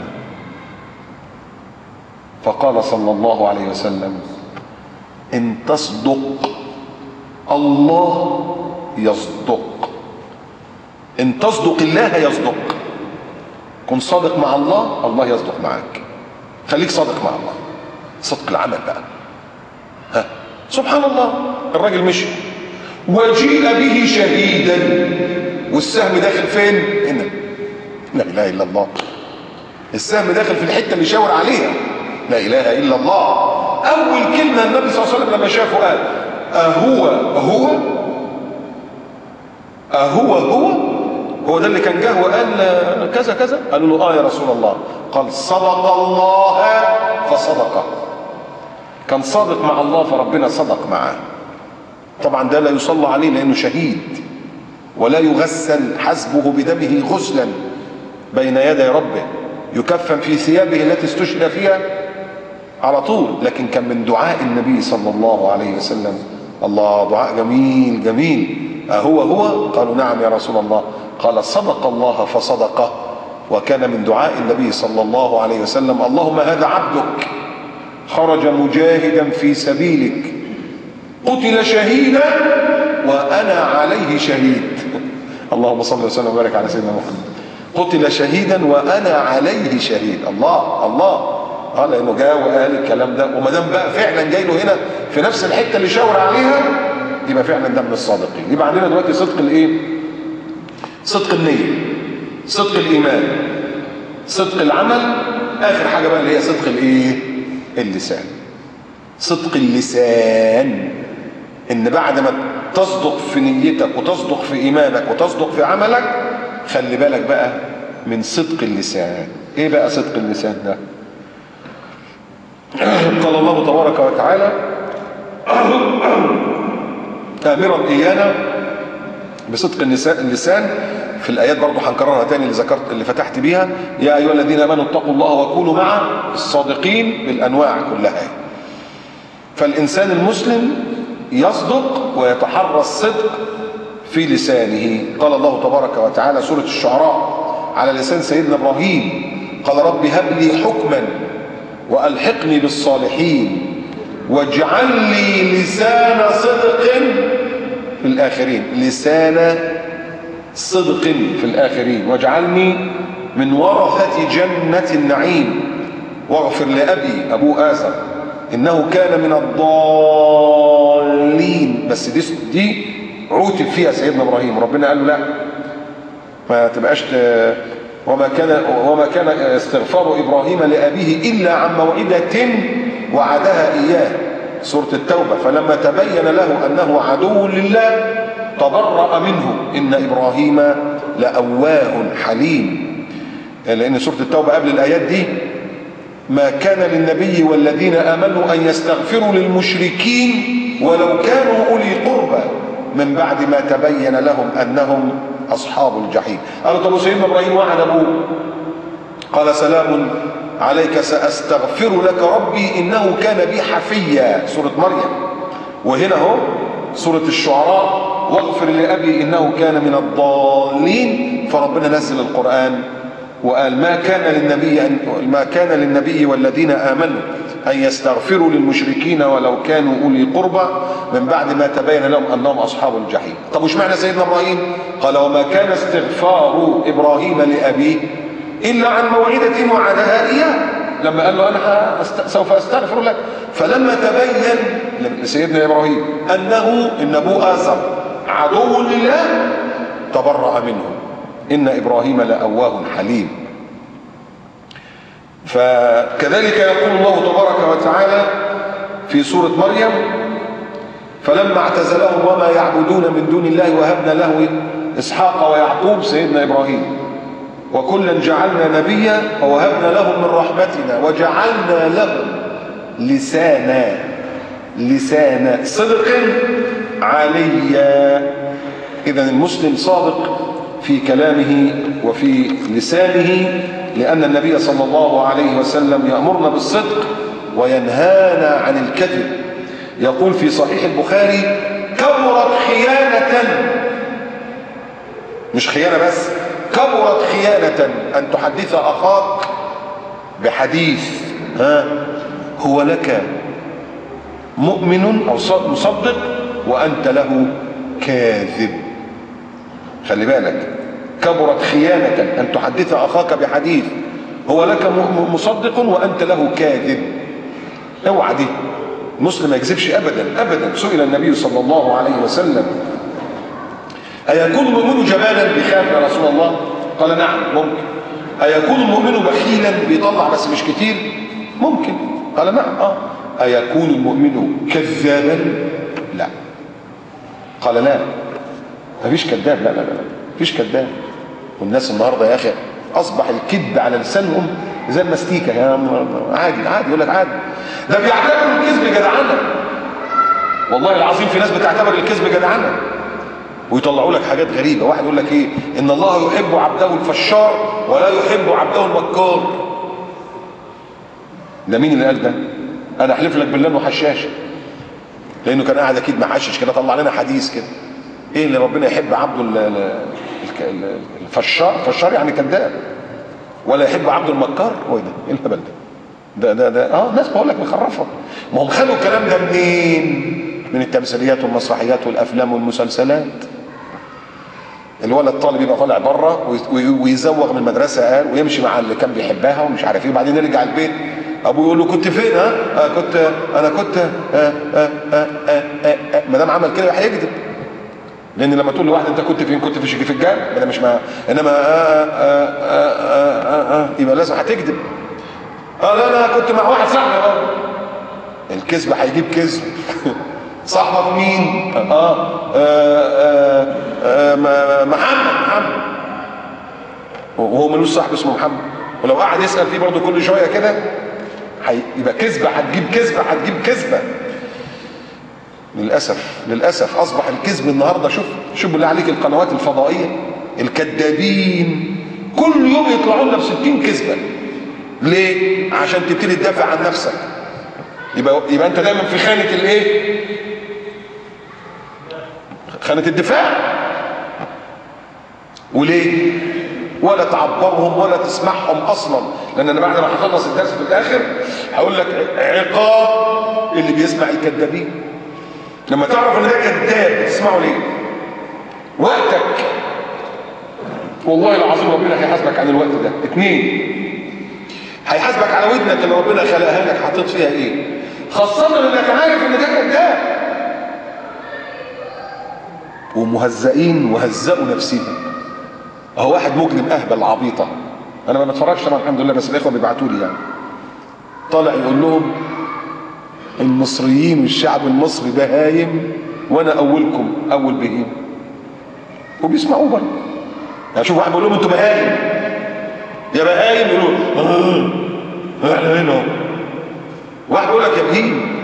[SPEAKER 1] فقال صلى الله عليه وسلم ان تصدق الله يصدق، ان تصدق الله يصدق. كن صادق مع الله، الله يصدق معك. خليك صادق مع الله، صدق العمل بقى. سبحان الله، الراجل مشي وجيء به شهيدا، والسهم داخل فين؟ هنا. لا اله الا الله، السهم داخل في الحته اللي شاور عليها. لا اله الا الله. اول كلمه النبي صلى الله عليه وسلم لما شافه قال هو ده اللي كان جه وقال كذا كذا؟ قالوا له يا رسول الله. قال صدق الله فصدقه، كان صادق مع الله فربنا صدق معاه. طبعا ده لا يصلى عليه لانه شهيد، ولا يغسل حسبه بدمه غسلا بين يدي ربه، يكفن في ثيابه التي استشهد فيها على طول. لكن كان من دعاء النبي صلى الله عليه وسلم، الله، دعاء جميل جميل. هو؟ قالوا نعم يا رسول الله. قال صدق الله فصدقه. وكان من دعاء النبي صلى الله عليه وسلم اللهم هذا عبدك خرج مجاهدا في سبيلك قتل شهيدا وانا عليه شهيد. اللهم صل وسلم وبارك على سيدنا محمد. قتل شهيدا وانا عليه شهيد. الله الله، لانه جاء وقال الكلام ده، وما دام بقى فعلا جاي له هنا في نفس الحته اللي شاور عليها، يبقى فعلا ده من الصادقين. يبقى عندنا دلوقتي صدق الايه؟ صدق النيه، صدق الايمان، صدق العمل، اخر حاجه بقى اللي هي صدق الايه؟ اللسان. صدق اللسان، ان بعد ما تصدق في نيتك وتصدق في ايمانك وتصدق في عملك، خلي بالك بقى من صدق اللسان. ايه بقى صدق اللسان ده؟ قال الله تبارك وتعالى آمرا إيانا بصدق اللسان في الآيات، برضو هنكررها تاني اللي ذكرت اللي فتحت بيها: يا أيها الذين آمنوا اتقوا الله وكونوا مع الصادقين، بالأنواع كلها. فالإنسان المسلم يصدق ويتحرى الصدق في لسانه. قال الله تبارك وتعالى سورة الشعراء على لسان سيدنا إبراهيم: قال رب هب لي حكما وألحقني بالصالحين واجعل لي لسان صدق في الآخرين. لسان صدق في الآخرين، واجعلني من ورثة جنة النعيم، واغفر لأبي أبو آزر إنه كان من الضالين. بس دي عوتب فيها سيدنا إبراهيم، ربنا قال له لا، ما تبقاش وما كان استغفار إبراهيم لأبيه إلا عن موعدة وعدها إياه، سورة التوبة: فلما تبين له أنه عدو لله تبرأ منه إن إبراهيم لأواه حليم. لأن سورة التوبة قبل الآيات دي: ما كان للنبي والذين آمنوا أن يستغفروا للمشركين ولو كانوا أولي قربى من بعد ما تبين لهم أنهم أصحاب الجحيم. قالوا طب سيدنا إبراهيم وعد أبوه، قال سلام عليك سأستغفر لك ربي إنه كان بي حفيا، سورة مريم. وهنا هو سورة الشعراء: واغفر لأبي إنه كان من الضالين. فربنا نزل القرآن وقال: ما كان للنبي والذين آمنوا أن يستغفروا للمشركين ولو كانوا أولي قربى من بعد ما تبين لهم أنهم أصحاب الجحيم. طب وش معنى سيدنا إبراهيم؟ قال: وما كان استغفار إبراهيم لأبيه إلا عن موعدة وعدها إياه، لما قال له أنا سوف أستغفر لك. فلما تبين لسيدنا إبراهيم إن أبوه آزر عدو لله تبرأ منه إن إبراهيم لأواه حليم. فكذلك يقول الله تبارك وتعالى في سورة مريم: فلما اعتزلهم وما يعبدون من دون الله وهبنا له إسحاق ويعقوب، سيدنا إبراهيم، وكلا جعلنا نبيا ووهبنا لهم من رحمتنا وجعلنا لهم لسان صدق عليا. إذن المسلم صادق في كلامه وفي لسانه، لأن النبي صلى الله عليه وسلم يأمرنا بالصدق وينهانا عن الكذب. يقول في صحيح البخاري: كبرت خيانة، مش خيانة بس، كبرت خيانة أن تحدث أخاك بحديث هو لك مؤمن أو مصدق وأنت له كاذب. خلي بالك، كبرت خيانة أن تحدث أخاك بحديث هو لك مصدق وأنت له كاذب. اوعى دي، المسلم ما يكذبش أبدا أبدا. سئل النبي صلى الله عليه وسلم: أيكون المؤمن جبانا بيخاف يا رسول الله؟ قال: نعم ممكن. أيكون المؤمن بخيلا بيطلع بس مش كتير؟ ممكن. قال: نعم. أيكون المؤمن كذابا؟ لا. قال: لا، مفيش كذاب. لا لا لا، مفيش كذاب. والناس النهارده يا اخي اصبح الكذب على لسانهم زي المستيكه، يا عادي عادي، يقول لك عادي. ده بيعتبروا الكذب جدعنه، والله العظيم في ناس بتعتبر الكذب جدعنه ويطلعوا لك حاجات غريبه. واحد يقول لك ايه؟ ان الله يحب عبده الفشار ولا يحب عبده المكار. ده مين اللي قال ده؟ انا احلف لك بالله انه حشاش، لانه كان قاعد اكيد محشش كده، طلع لنا حديث كده. ايه اللي ربنا يحب عبده الفشار؟ فشار يعني كذاب. ولا يحب عبده المكار؟ هو ده ايه الهبل ده؟ ناس بقول لك مخرفه. ما هم خدوا الكلام ده منين؟ من التمثيليات والمسرحيات والافلام والمسلسلات. الولد الطالب يبقى طالع بره ويزوغ من المدرسه، قال، ويمشي مع اللي كان بيحبها ومش عارف ايه، وبعدين يرجع البيت ابوه يقول له كنت فين؟ كنت انا كنت ما دام عمل كده هيكذب. لان لما تقول لواحد انت كنت فين؟ كنت في الجامع، ده مش انما يبقى لازم هتكذب. لا انا كنت مع واحد صاحبي. الكذب هيجيب كذب. صاحبك مين؟ محمد. وهو ملوش صاحب اسمه محمد، ولو قعد يسأل فيه برضه كل شوية كده يبقى كذبة هتجيب كذبة هتجيب كذبة. للأسف أصبح الكذب النهاردة. شوف بالله عليك القنوات الفضائية الكذابين كل يوم يطلعوا لنا ب60 كذبة. ليه؟ عشان تبتدي تدافع عن نفسك. يبقى أنت دايما في خانة الإيه؟ خانة الدفاع. وليه؟ ولا تعبرهم ولا تسمعهم اصلا. لان انا بعد ما هخلص الدرس في الاخر هقول لك عقاب اللي بيسمع الكذابين. لما تعرف ان ده كذاب تسمعه ليه؟ وقتك والله العظيم ربنا هيحاسبك عن الوقت ده. 2 هيحاسبك على ودنك اللي ربنا خلقها لك حطيت فيها ايه، خاصة انك عارف ان ده كذاب. ومهزئين وهزقوا نفسهم. هو واحد مجرم اهبل عبيطه، انا ما بتفرجش طبعا الحمد لله، بس الاخوه بيبعتوا لي يعني، طالع يقول لهم المصريين والشعب المصري بهايم وانا اولكم اول بهيم. وبيسمعوه برضه. يعني شوف واحد بيقول لهم انتوا بهايم يا بهايم، يقولوا احنا هنا. واحد بيقول لك يا بهيم.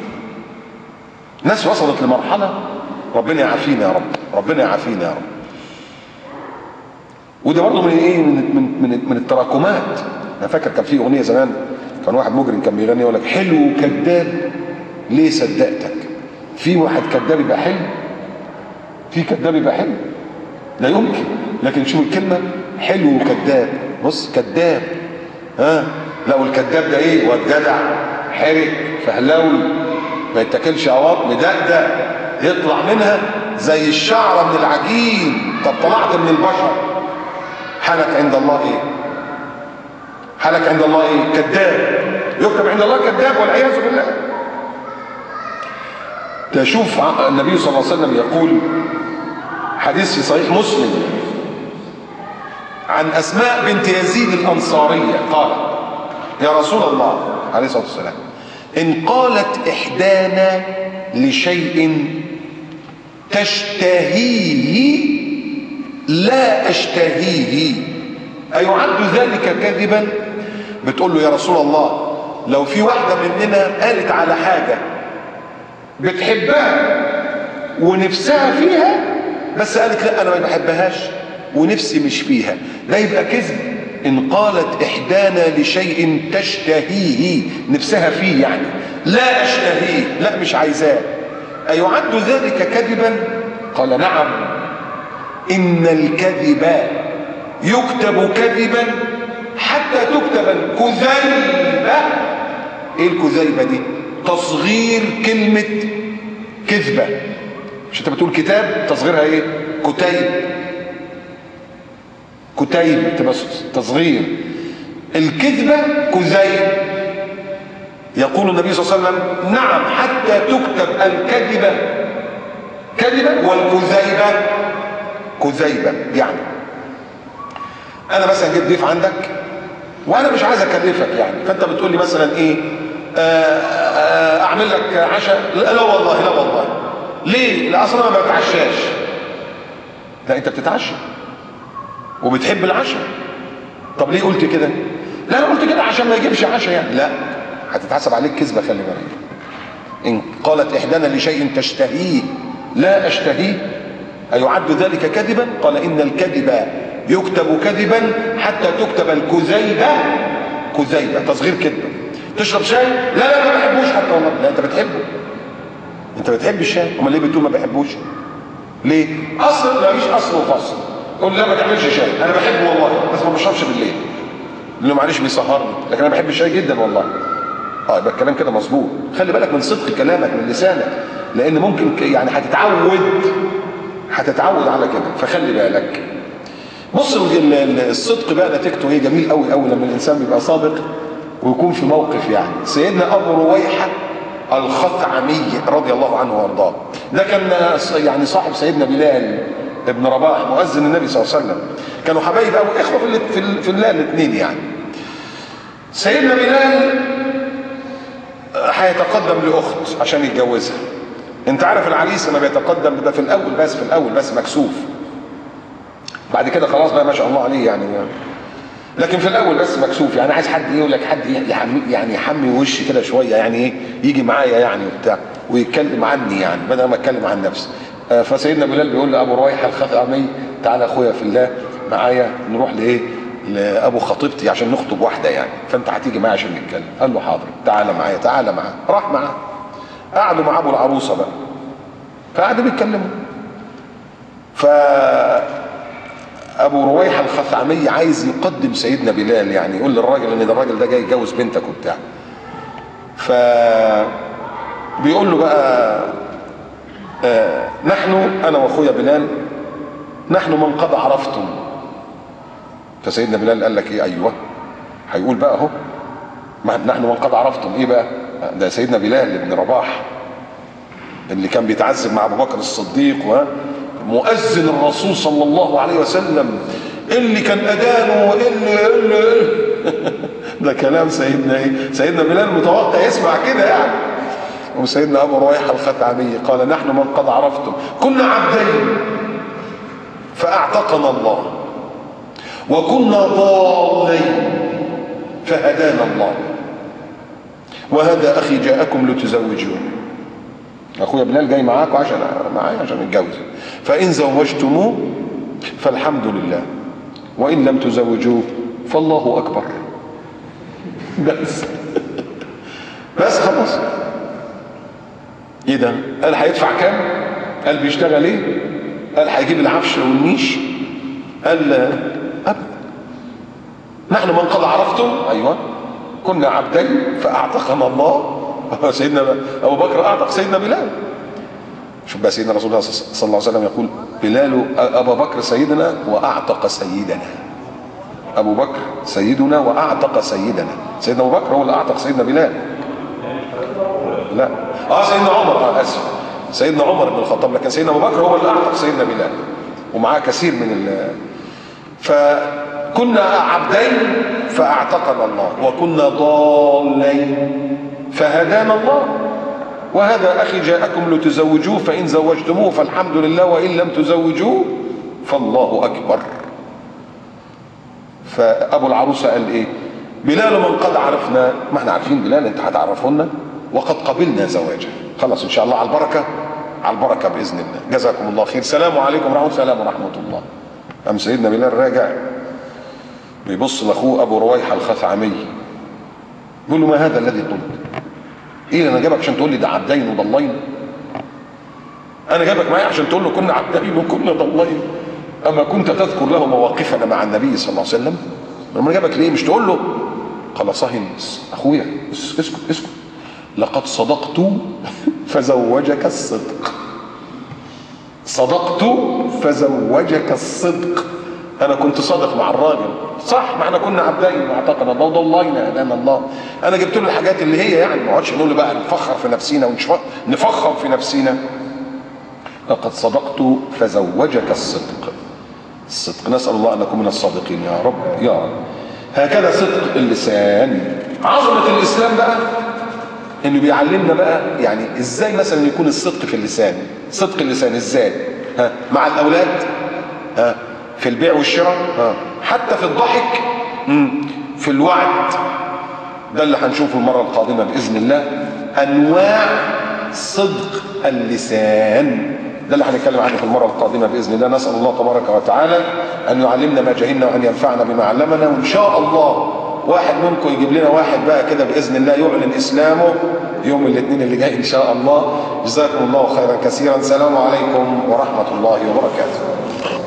[SPEAKER 1] ناس وصلت لمرحله ربنا يعافينا يا رب، ربنا يعافينا يا رب. وده برضه من ايه؟ من التراكمات. انا فاكر كان في اغنيه زمان، كان واحد مجرم كان بيغني يقول لك حلو كذاب ليه صدقتك. في واحد كذاب يبقى حلو؟ في كذاب يبقى حلو؟ لا يمكن. لكن شوف الكلمه حلو وكذاب. بص كذاب لا، والكذاب ده ايه؟ والجدع حرق فهلوي ما يتاكلش عواط مدقدق يطلع منها زي الشعره من العجين. طب طلعت من البشر، حالك عند الله ايه؟ حالك عند الله ايه؟ كذاب. يكتب عند الله كذاب والعياذ بالله. تشوف النبي صلى الله عليه وسلم يقول حديث في صحيح مسلم عن اسماء بنت يزيد الانصاريه، قال يا رسول الله عليه الصلاه والسلام ان قالت احدانا لشيء تشتهيه لا اشتهيه ايعد ذلك كذبا؟ بتقول له يا رسول الله لو في واحده مننا قالت على حاجه بتحبها ونفسها فيها بس قالت لا انا ما بحبهاش ونفسي مش فيها، ده يبقى كذب. ان قالت احدانا لشيء تشتهيه نفسها فيه يعني لا اشتهيه لا مش عايزاه ايعد ذلك كذبا؟ قال نعم ان الكذب يكتب كذبا حتى تكتب الكذيبه. ايه الكذيبه دي؟ تصغير كلمه كذبه. مش انت بتقول كتاب تصغيرها ايه؟ كتيب. كتيب تبقى تصغير. الكذبه كذيب. يقول النبي صلى الله عليه وسلم نعم حتى تكتب الكذبه كذبه والكذيبه كذيبه. يعني انا مثلا جيت ضيف عندك وانا مش عايز اكلفك يعني، فانت بتقول لي مثلا ايه اعمل لك عشاء؟ لا والله لا والله. ليه؟ لا اصلا ما بتعشاش. لا انت بتتعشى وبتحب العشاء. طب ليه قلت كده؟ لا انا قلت كده عشان ما يجيبش عشاء يعني. لا هتتحسب عليك كذبه، خلي بالك. ان قالت احدانا لشيء تشتهيه لا اشتهيه ايعد ذلك كذبا؟ قال ان الكذب يكتب كذبا حتى تكتب الكذيبه كذيبه تصغير كذبه. تشرب شاي؟ لا ما بحبوش حتى والله. لا انت بتحبه، انت بتحب الشاي. امال ليه بتقول ما بحبوش؟ ليه؟ اصل ما فيش اصل وفصل. قول لا ما تعملش شاي، انا بحبه والله بس ما بشربش بالليل لانه معلش بيسهرني، لكن انا بحب الشاي جدا والله. يبقى الكلام كده مظبوط. خلي بالك من صدق كلامك من لسانك، لان ممكن يعني هتتعود على كده، فخلي بالك. بص الصدق بقى نتيجته ايه؟ جميل قوي قوي لما الانسان بيبقى صادق ويكون في موقف يعني. سيدنا ابو رويحه الخثعمي رضي الله عنه وارضاه، ده كان يعني صاحب سيدنا بلال ابن رباح مؤذن النبي صلى الله عليه وسلم، كانوا حبايب قوي، اخوه في الله الاثنين يعني. سيدنا بلال هيتقدم لاخت عشان يتجوزها. انت عارف العريس لما بيتقدم ده في الاول بس مكسوف، بعد كده خلاص بقى ما شاء الله عليه يعني، لكن في الاول بس مكسوف يعني، عايز حد يقول لك حد يحمي وشي كده شويه يعني، ايه يجي معايا يعني وبتاع ويتكلم عني يعني بدل ما اتكلم عن نفسي. فسيدنا بلال بيقول لابو رويحه الخثعمي تعالى اخويا في الله معايا نروح لابو خطيبتي عشان نخطب واحده يعني، فانت هتيجي معايا عشان نتكلم. قال له حاضر تعالى معاه. راح معاه، قعدوا مع ابو العروسه بقى، فقعدوا بيتكلموا. ابو رويحه الخثعمي عايز يقدم سيدنا بلال يعني، يقول للراجل ان ده الراجل ده جاي يتجوز بنتك وبتاع. بيقول له بقى نحن انا واخويا بلال نحن من قد عرفتم. فسيدنا بلال قال لك ايه؟ ايوه هيقول بقى اهو نحن من قد عرفتم ايه بقى؟ ده سيدنا بلال ابن رباح اللي كان بيتعذب مع ابو بكر الصديق ومؤذن الرسول صلى الله عليه وسلم، اللي كان اذانه اللي ده كلام سيدنا بلال متوقع يسمع كده يعني. وسيدنا ابو رويحه الخثعمي قال نحن من قد عرفتم كنا عبدين فاعتقنا الله وكنا ضالين فهدانا الله وهذا اخي جاءكم لتزوجوه. اخويا بلال جاي معاكم عشان نتجوز، فان زوجتموه فالحمد لله وان لم تزوجوه فالله اكبر. بس خلاص. ايه ده؟ قال هيدفع كام؟ قال بيشتغل ايه؟ قال هيجيب العفش والنيش؟ قال ابدا. نحن من قد عرفتم ايوه كنا عبدين فاعتقنا الله. سيدنا ابو بكر اعتق سيدنا بلال. شوف بقى سيدنا رسول الله صلى الله عليه وسلم يقول بلال ابا بكر سيدنا واعتق سيدنا. ابو بكر سيدنا واعتق سيدنا. سيدنا ابو بكر هو اللي اعتق سيدنا بلال. لا سيدنا عمر اسف سيدنا عمر بن الخطاب، لكن سيدنا ابو بكر هو اللي اعتق سيدنا بلال ومعاه كثير من فكنا عبدين فاعتقنا الله وكنا ضالين فهدانا الله وهذا اخي جاءكم لتزوجوه فان زوجتموه فالحمد لله وان لم تزوجوه فالله اكبر. فابو العروسه قال ايه؟ بلال من قد عرفنا، ما احنا عارفين بلال انت هتعرفونا وقد قبلنا زواجه. خلاص ان شاء الله على البركه باذن الله. جزاكم الله خير. السلام عليكم ورحمه الله. قام سيدنا بلال راجع بيبص لاخوه ابو رويحه الخثعمي بيقول له ما هذا الذي قلت؟ ايه انا جايبك عشان تقول لي ده عبدين وضلين؟ انا جايبك معايا عشان تقول له كنا عبدين وكنا ضلين؟ اما كنت تذكر له مواقفنا مع النبي صلى الله عليه وسلم؟ انا جايبك ليه؟ مش تقول له خلاص اخويا اسكت لقد صدقت فزوجك الصدق. صدقت فزوجك الصدق. انا كنت صادق مع الراجل صح، ما احنا كنا عبدين واعتقنا الله وضلينا هدانا الله. انا جبت له الحاجات اللي هي يعني، ما اقعدش نقول بقى نفخر في نفسينا ونفخر في نفسينا. لقد صدقت فزوجك الصدق. نسال الله ان نكون من الصادقين يا رب يا رب. هكذا صدق اللسان. عظمه الاسلام بقى انه بيعلمنا بقى يعني ازاي مثلا يكون الصدق في اللسان. صدق اللسان ازاي؟ مع الاولاد، في البيع والشراء، حتى في الضحك، في الوعد. ده اللي هنشوفه المره القادمه باذن الله، انواع صدق اللسان. ده اللي هنتكلم عنه في المره القادمه باذن الله. نسال الله تبارك وتعالى ان يعلمنا ما جهلنا وان ينفعنا بما علمنا. وان شاء الله واحد منكم يجيب لنا واحد بقى كده باذن الله يعلن اسلامه يوم الاثنين اللي جاي ان شاء الله. جزاكم الله خيرا كثيرا. السلام عليكم ورحمه الله وبركاته.